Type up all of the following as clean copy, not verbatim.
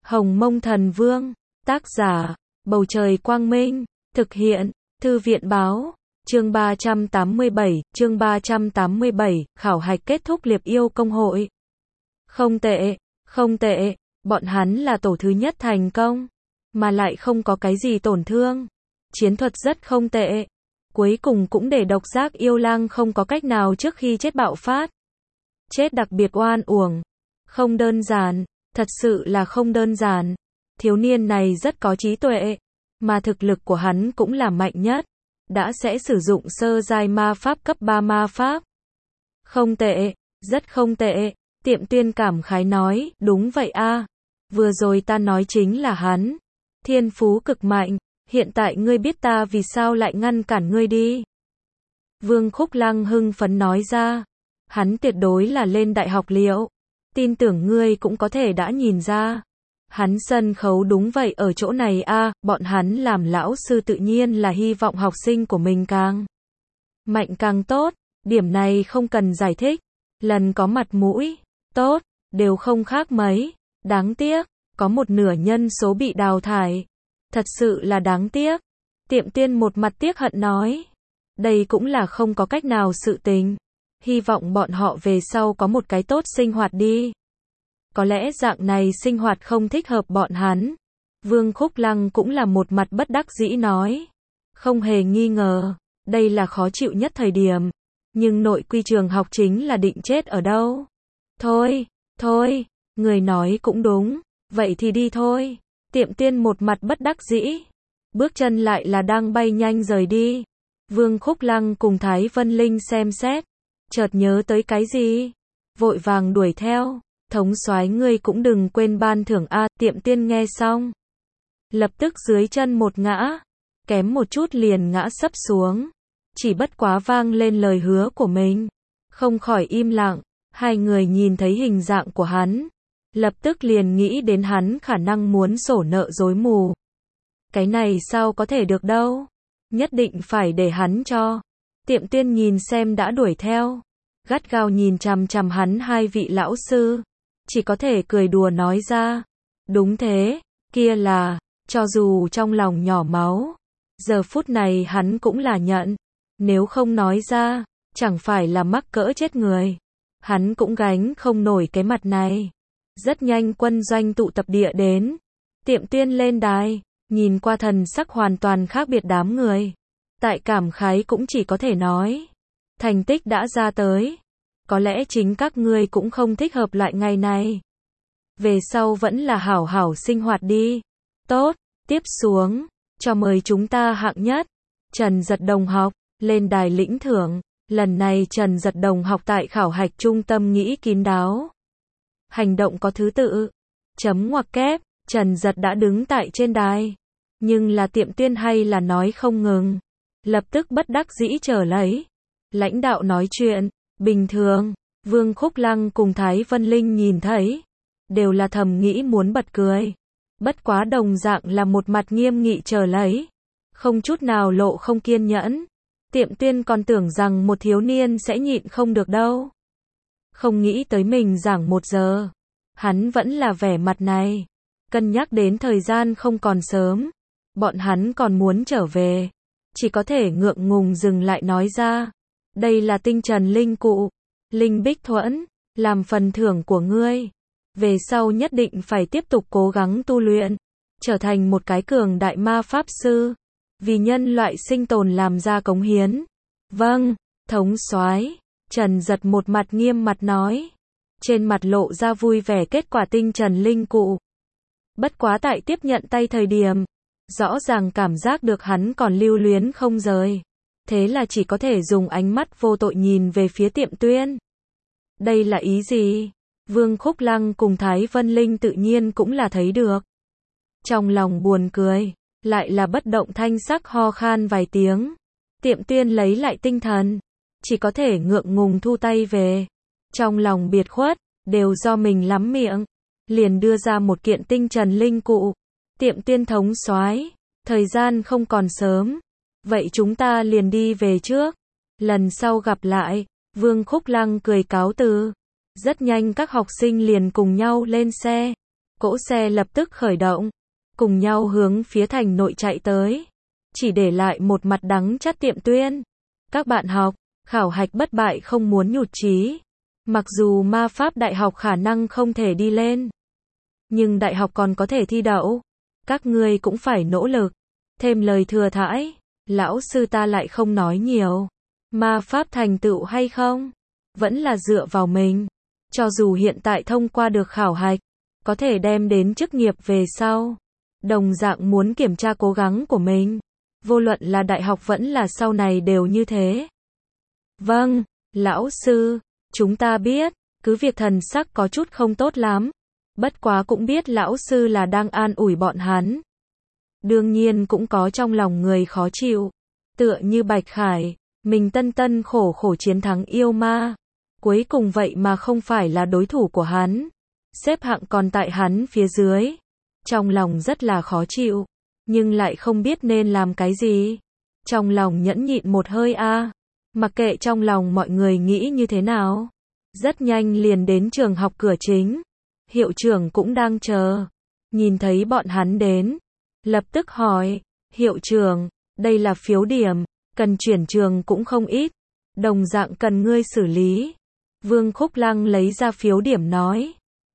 Hồng Mông Thần Vương, tác giả, Bầu Trời Quang Minh, thực hiện, Thư viện Báo, chương 387, khảo hạch kết thúc Liệp Yêu Công Hội. Không tệ, bọn hắn là tổ thứ nhất thành công, mà lại không có cái gì tổn thương. Chiến thuật rất không tệ. Cuối cùng cũng để độc giác yêu lang không có cách nào trước khi chết bạo phát. Chết đặc biệt oan uổng. Không đơn giản, thật sự là không đơn giản. Thiếu niên này rất có trí tuệ, mà thực lực của hắn cũng là mạnh nhất. Đã sẽ sử dụng sơ giai ma pháp cấp 3 ma pháp. Không tệ, rất không tệ. Tiệm Tuyên cảm khái nói, đúng vậy a. Vừa rồi ta nói chính là hắn. Thiên phú cực mạnh, hiện tại ngươi biết ta vì sao lại ngăn cản ngươi đi. Vương Khúc Lăng hưng phấn nói ra. Hắn tuyệt đối là lên đại học liệu. Tin tưởng ngươi cũng có thể đã nhìn ra. Hắn sân khấu đúng vậy ở chỗ này a, bọn hắn làm lão sư tự nhiên là hy vọng học sinh của mình càng mạnh càng tốt, điểm này không cần giải thích. Lần có mặt mũi tốt, đều không khác mấy. Đáng tiếc, có một nửa nhân số bị đào thải. Thật sự là đáng tiếc. Tiệm Tiên một mặt tiếc hận nói. Đây cũng là không có cách nào sự tình. Hy vọng bọn họ về sau có một cái tốt sinh hoạt đi. Có lẽ dạng này sinh hoạt không thích hợp bọn hắn. Vương Khúc Lăng cũng là một mặt bất đắc dĩ nói. Không hề nghi ngờ, đây là khó chịu nhất thời điểm. Nhưng nội quy trường học chính là định chết ở đâu. Thôi, người nói cũng đúng. Vậy thì đi thôi. Tiệm Tiên một mặt bất đắc dĩ. Bước chân lại là đang bay nhanh rời đi. Vương Khúc Lăng cùng Thái Vân Linh xem xét. Chợt nhớ tới cái gì. Vội vàng đuổi theo. Thống soái ngươi cũng đừng quên ban thưởng a. Tiệm Tiên nghe xong. Lập tức dưới chân một ngã. Kém một chút liền ngã sấp xuống. Chỉ bất quá vang lên lời hứa của mình. Không khỏi im lặng. Hai người nhìn thấy hình dạng của hắn. Lập tức liền nghĩ đến hắn khả năng muốn sổ nợ dối mù. Cái này sao có thể được đâu. Nhất định phải để hắn cho. Tiệm Tiên nhìn xem đã đuổi theo. Gắt gao nhìn chằm chằm hắn hai vị lão sư. Chỉ có thể cười đùa nói ra. Đúng thế, kia là, cho dù trong lòng nhỏ máu. Giờ phút này hắn cũng là nhận. Nếu không nói ra, chẳng phải là mắc cỡ chết người. Hắn cũng gánh không nổi cái mặt này. Rất nhanh quân doanh tụ tập địa đến. Tiệm Tiên lên đài, nhìn qua thần sắc hoàn toàn khác biệt đám người. Tại cảm khái cũng chỉ có thể nói. Thành tích đã ra tới. Có lẽ chính các ngươi cũng không thích hợp lại ngày này. Về sau vẫn là hảo hảo sinh hoạt đi. Tốt, tiếp xuống, cho mời chúng ta hạng nhất. Trần Giật Đồng học, lên đài lĩnh thưởng. Lần này Trần Giật Đồng học tại khảo hạch trung tâm nghĩ kín đáo. Hành động có thứ tự. Chấm ngoặc kép, Trần Giật đã đứng tại trên đài. Nhưng là Tiệm Tiên hay là nói không ngừng. Lập tức bất đắc dĩ trở lấy. Lãnh đạo nói chuyện, bình thường. Vương Khúc Lăng cùng Thái Vân Linh nhìn thấy. Đều là thầm nghĩ muốn bật cười. Bất quá đồng dạng là một mặt nghiêm nghị trở lấy. Không chút nào lộ không kiên nhẫn. Tiệm Tiên còn tưởng rằng một thiếu niên sẽ nhịn không được đâu. Không nghĩ tới mình giảng 1 giờ. Hắn vẫn là vẻ mặt này. Cân nhắc đến thời gian không còn sớm. Bọn hắn còn muốn trở về. Chỉ có thể ngượng ngùng dừng lại nói ra. Đây là tinh trần linh cụ. Linh Bích Thuẫn. Làm phần thưởng của ngươi. Về sau nhất định phải tiếp tục cố gắng tu luyện. Trở thành một cái cường đại ma pháp sư. Vì nhân loại sinh tồn làm ra cống hiến. Vâng, thống soái. Trần Giật một mặt nghiêm mặt nói. Trên mặt lộ ra vui vẻ kết quả tinh trần linh cụ. Bất quá tại tiếp nhận tay thời điểm. Rõ ràng cảm giác được hắn còn lưu luyến không rời. Thế là chỉ có thể dùng ánh mắt vô tội nhìn về phía Tiệm Tuyên. Đây là ý gì? Vương Khúc Lăng cùng Thái Vân Linh tự nhiên cũng là thấy được. Trong lòng buồn cười. Lại là bất động thanh sắc ho khan vài tiếng. Tiệm Tuyên lấy lại tinh thần. Chỉ có thể ngượng ngùng thu tay về. Trong lòng biệt khuất, đều do mình lắm miệng. Liền đưa ra một kiện tinh trần linh cụ. Tiệm Tuyên thống soái, thời gian không còn sớm. Vậy chúng ta liền đi về trước. Lần sau gặp lại. Vương Khúc Lăng cười cáo từ. Rất nhanh các học sinh liền cùng nhau lên xe. Cỗ xe lập tức khởi động, cùng nhau hướng phía thành nội chạy tới. Chỉ để lại một mặt đắng chát Tiệm Tuyên. Các bạn học, khảo hạch bất bại không muốn nhụt chí. Mặc dù ma pháp đại học khả năng không thể đi lên, nhưng đại học còn có thể thi đậu. Các ngươi cũng phải nỗ lực. Thêm lời thừa thãi, lão sư ta lại không nói nhiều. Ma pháp thành tựu hay không, vẫn là dựa vào mình. Cho dù hiện tại thông qua được khảo hạch, có thể đem đến chức nghiệp về sau, đồng dạng muốn kiểm tra cố gắng của mình. Vô luận là đại học vẫn là sau này đều như thế. Vâng, lão sư, chúng ta biết. Cứ việc thần sắc có chút không tốt lắm. Bất quá cũng biết lão sư là đang an ủi bọn hắn. Đương nhiên cũng có trong lòng người khó chịu. Tựa như Bạch Khải, mình tân tân khổ khổ chiến thắng yêu ma. Cuối cùng vậy mà không phải là đối thủ của hắn. Xếp hạng còn tại hắn phía dưới. Trong lòng rất là khó chịu, nhưng lại không biết nên làm cái gì. Trong lòng nhẫn nhịn một hơi mặc kệ trong lòng mọi người nghĩ như thế nào. Rất nhanh liền đến trường học cửa chính. Hiệu trưởng cũng đang chờ. Nhìn thấy bọn hắn đến, lập tức hỏi, hiệu trưởng, đây là phiếu điểm, cần chuyển trường cũng không ít. Đồng dạng cần ngươi xử lý. Vương Khúc Lăng lấy ra phiếu điểm nói,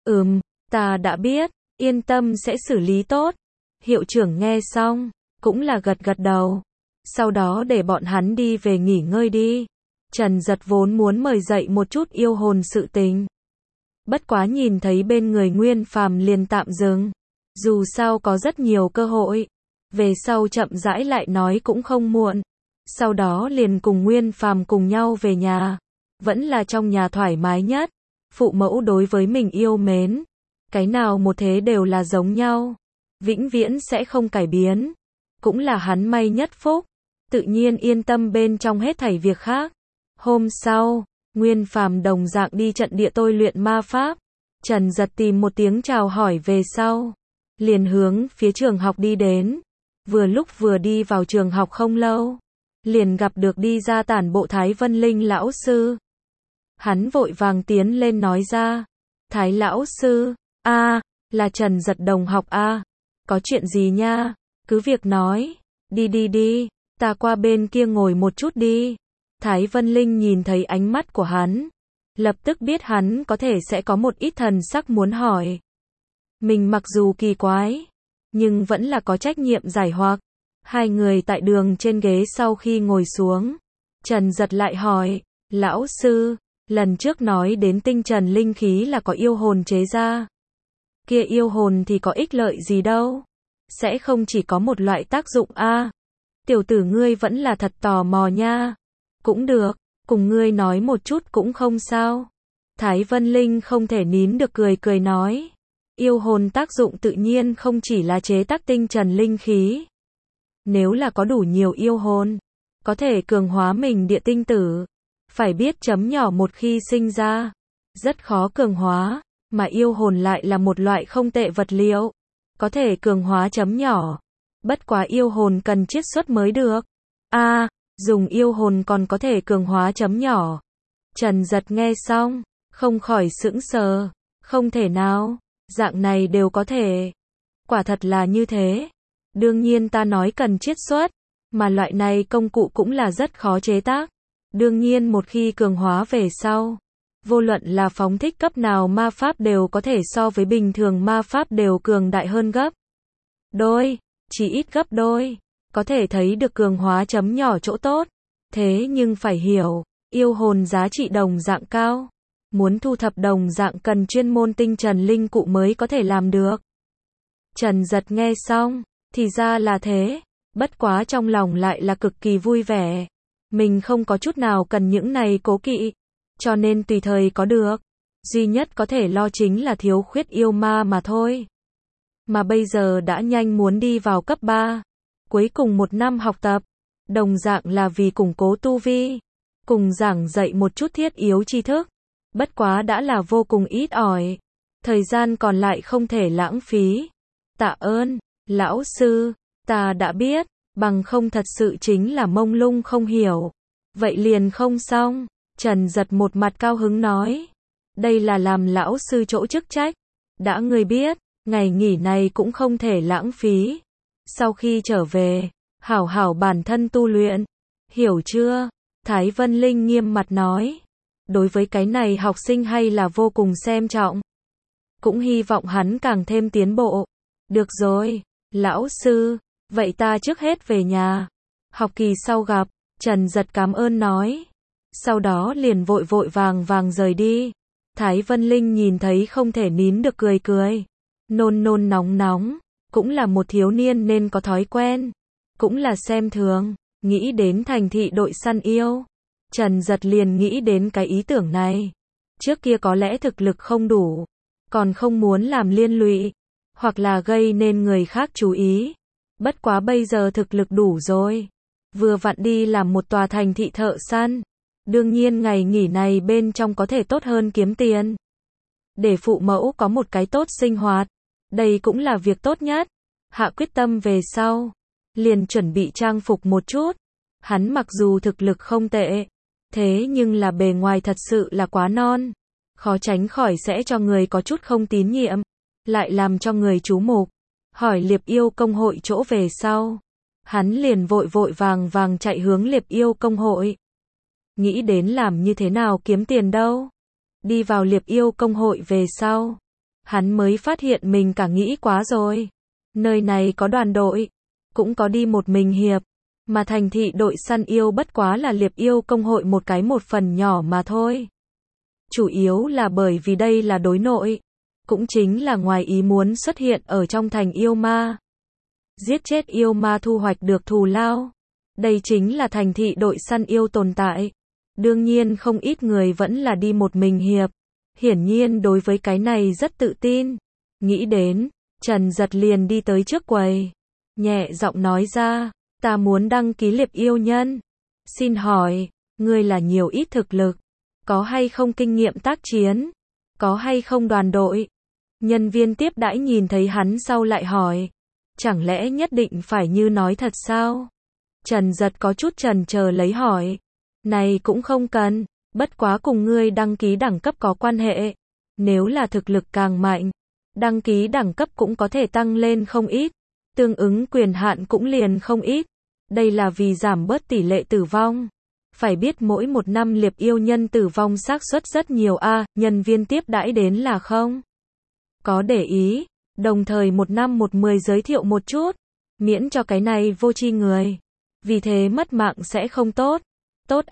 ta đã biết, yên tâm sẽ xử lý tốt. Hiệu trưởng nghe xong, cũng là gật gật đầu. Sau đó để bọn hắn đi về nghỉ ngơi đi. Trần Giật vốn muốn mời dậy một chút yêu hồn sự tình. Bất quá nhìn thấy bên người Nguyên Phàm liền tạm dừng. Dù sao có rất nhiều cơ hội. Về sau chậm rãi lại nói cũng không muộn. Sau đó liền cùng Nguyên Phàm cùng nhau về nhà. Vẫn là trong nhà thoải mái nhất. Phụ mẫu đối với mình yêu mến. Cái nào một thế đều là giống nhau. Vĩnh viễn sẽ không cải biến. Cũng là hắn may nhất phúc. Tự nhiên yên tâm bên trong hết thảy việc khác. Hôm sau, Nguyên Phàm đồng dạng đi trận địa tôi luyện ma pháp. Trần Giật tìm một tiếng chào hỏi về sau. Liền hướng phía trường học đi đến. Vừa lúc vừa đi vào trường học không lâu. Liền gặp được đi ra tản bộ Thái Vân Linh lão sư. Hắn vội vàng tiến lên nói ra. Thái lão sư, là Trần Giật đồng học có chuyện gì nha, cứ việc nói, đi, ta qua bên kia ngồi một chút đi. Thái Vân Linh nhìn thấy ánh mắt của hắn, lập tức biết hắn có thể sẽ có một ít thần sắc muốn hỏi. Mình mặc dù kỳ quái, nhưng vẫn là có trách nhiệm giải hoặc. Hai người tại đường trên ghế sau khi ngồi xuống, Trần Giật lại hỏi, lão sư, lần trước nói đến tinh trần linh khí là có yêu hồn chế ra. Kia yêu hồn thì có ích lợi gì đâu? Sẽ không chỉ có một loại tác dụng Tiểu tử ngươi vẫn là thật tò mò nha. Cũng được, cùng ngươi nói một chút cũng không sao. Thái Vân Linh không thể nín được cười nói. Yêu hồn tác dụng tự nhiên không chỉ là chế tác tinh trần linh khí. Nếu là có đủ nhiều yêu hồn, có thể cường hóa mình địa tinh tử. Phải biết chấm nhỏ một khi sinh ra, rất khó cường hóa, mà yêu hồn lại là một loại không tệ vật liệu. Có thể cường hóa chấm nhỏ. Bất quá yêu hồn cần chiết xuất mới được. Dùng yêu hồn còn có thể cường hóa chấm nhỏ. Trần Giật nghe xong, không khỏi sững sờ. Không thể nào, dạng này đều có thể. Quả thật là như thế. Đương nhiên ta nói cần chiết xuất, mà loại này công cụ cũng là rất khó chế tác. Đương nhiên một khi cường hóa về sau, vô luận là phóng thích cấp nào ma pháp đều có thể so với bình thường ma pháp đều cường đại hơn gấp đôi, chỉ ít gấp đôi. Có thể thấy được cường hóa chấm nhỏ chỗ tốt. Thế nhưng phải hiểu, yêu hồn giá trị đồng dạng cao. Muốn thu thập đồng dạng cần chuyên môn tinh trần linh cụ mới có thể làm được. Trần Giật nghe xong, thì ra là thế. Bất quá trong lòng lại là cực kỳ vui vẻ. Mình không có chút nào cần những này cố kỵ, cho nên tùy thời có được. Duy nhất có thể lo chính là thiếu khuyết yêu ma mà thôi. Mà bây giờ đã nhanh muốn đi vào cấp 3. Cuối cùng một năm học tập, đồng dạng là vì củng cố tu vi, cùng giảng dạy một chút thiết yếu tri thức. Bất quá đã là vô cùng ít ỏi. Thời gian còn lại không thể lãng phí. Tạ ơn, lão sư, ta đã biết, bằng không thật sự chính là mông lung không hiểu. Vậy liền không xong. Trần Giật một mặt cao hứng nói. Đây là làm lão sư chỗ chức trách. Đã ngươi biết, Ngày nghỉ này cũng không thể lãng phí. Sau khi trở về, hảo hảo bản thân tu luyện. Hiểu chưa? Thái Vân Linh nghiêm mặt nói. Đối với cái này học sinh hay là vô cùng xem trọng. Cũng hy vọng hắn càng thêm tiến bộ. Được rồi, lão sư, vậy ta trước hết về nhà. Học kỳ sau gặp, Trần Giật cảm ơn nói. Sau đó liền vội vội vàng vàng rời đi. Thái Vân Linh nhìn thấy không thể nín được cười cười. Nôn nôn nóng nóng, cũng là một thiếu niên nên có thói quen. Cũng là xem thường, nghĩ đến thành thị đội săn yêu. Trần Giật liền nghĩ đến cái ý tưởng này. Trước kia có lẽ thực lực không đủ, còn không muốn làm liên lụy, hoặc là gây nên người khác chú ý. Bất quá bây giờ thực lực đủ rồi. Vừa vặn đi làm một tòa thành thị thợ săn. Đương nhiên ngày nghỉ này bên trong có thể tốt hơn kiếm tiền. Để phụ mẫu có một cái tốt sinh hoạt. Đây cũng là việc tốt nhất. Hạ quyết tâm về sau. Liền chuẩn bị trang phục một chút. Hắn mặc dù thực lực không tệ. Thế nhưng là bề ngoài thật sự là quá non. Khó tránh khỏi sẽ cho người có chút không tín nhiệm. Lại làm cho người chú mục. Hỏi Liệp Yêu Công hội chỗ về sau. Hắn liền vội vội vàng vàng chạy hướng Liệp Yêu Công hội. Nghĩ đến làm như thế nào kiếm tiền đâu. Đi vào Liệp Yêu Công hội về sau. Hắn mới phát hiện mình cả nghĩ quá rồi. Nơi này có đoàn đội. Cũng có đi một mình hiệp. Mà thành thị đội săn yêu bất quá là Liệp Yêu Công hội một phần nhỏ mà thôi. Chủ yếu là bởi vì đây là đối nội. Cũng chính là ngoài ý muốn xuất hiện ở trong thành yêu ma. Giết chết yêu ma thu hoạch được thù lao. Đây chính là thành thị đội săn yêu tồn tại. Đương nhiên không ít người vẫn là đi một mình hiệp. Hiển nhiên đối với cái này rất tự tin. Nghĩ đến, Trần Giật liền đi tới trước quầy. Nhẹ giọng nói ra, ta muốn đăng ký Liệp Yêu Nhân. Xin hỏi, ngươi là nhiều ít thực lực? Có hay không kinh nghiệm tác chiến? Có hay không đoàn đội? Nhân viên tiếp đãi nhìn thấy hắn sau lại hỏi. Chẳng lẽ nhất định phải như nói thật sao? Trần Giật có chút chần chờ lấy hỏi. Này cũng không cần, bất quá cùng ngươi đăng ký đẳng cấp có quan hệ. Nếu là thực lực càng mạnh, đăng ký đẳng cấp cũng có thể tăng lên không ít. Tương ứng quyền hạn cũng liền không ít. Đây là vì giảm bớt tỷ lệ tử vong. Phải biết mỗi một năm Liệp Yêu Nhân tử vong xác suất rất nhiều nhân viên tiếp đãi đến là không có để ý, đồng thời một năm một 10 giới thiệu một chút, miễn cho cái này vô tri người. Vì thế mất mạng sẽ không tốt. Tốt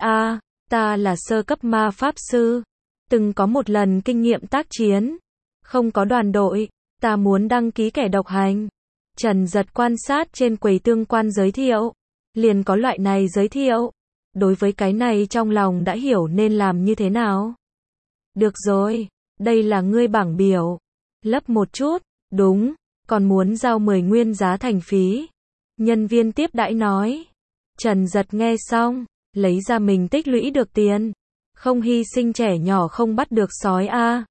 ta là sơ cấp ma pháp sư, từng có một lần kinh nghiệm tác chiến, không có đoàn đội, ta muốn đăng ký kẻ độc hành. Trần Giật quan sát trên quầy tương quan giới thiệu, liền có loại này giới thiệu. Đối với cái này trong lòng đã hiểu nên làm như thế nào. Được rồi, đây là ngươi bảng biểu. Lấp một chút, đúng, còn muốn giao 10 nguyên giá thành phí. Nhân viên tiếp đãi nói. Trần Giật nghe xong, lấy ra mình tích lũy được tiền. Không hy sinh trẻ nhỏ không bắt được sói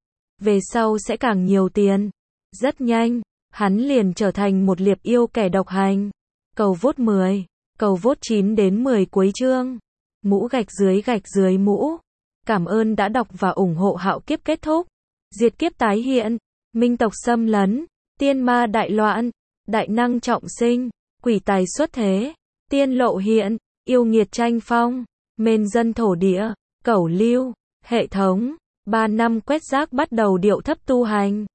về sau sẽ càng nhiều tiền. Rất nhanh, hắn liền trở thành một Liệp Yêu kẻ độc hành. Cầu vote 10, cầu vote 9 đến 10 cuối chương. Mũ gạch dưới mũ. Cảm ơn đã đọc và ủng hộ Hạo Kiếp kết thúc. Diệt kiếp tái hiện. Minh tộc xâm lấn. Tiên ma đại loạn. Đại năng trọng sinh. Quỷ tài xuất thế. Tiên lộ hiện. Yêu nghiệt tranh phong. Mên dân thổ địa. Cẩu lưu. Hệ thống. 3 năm quét rác bắt đầu điệu thấp tu hành.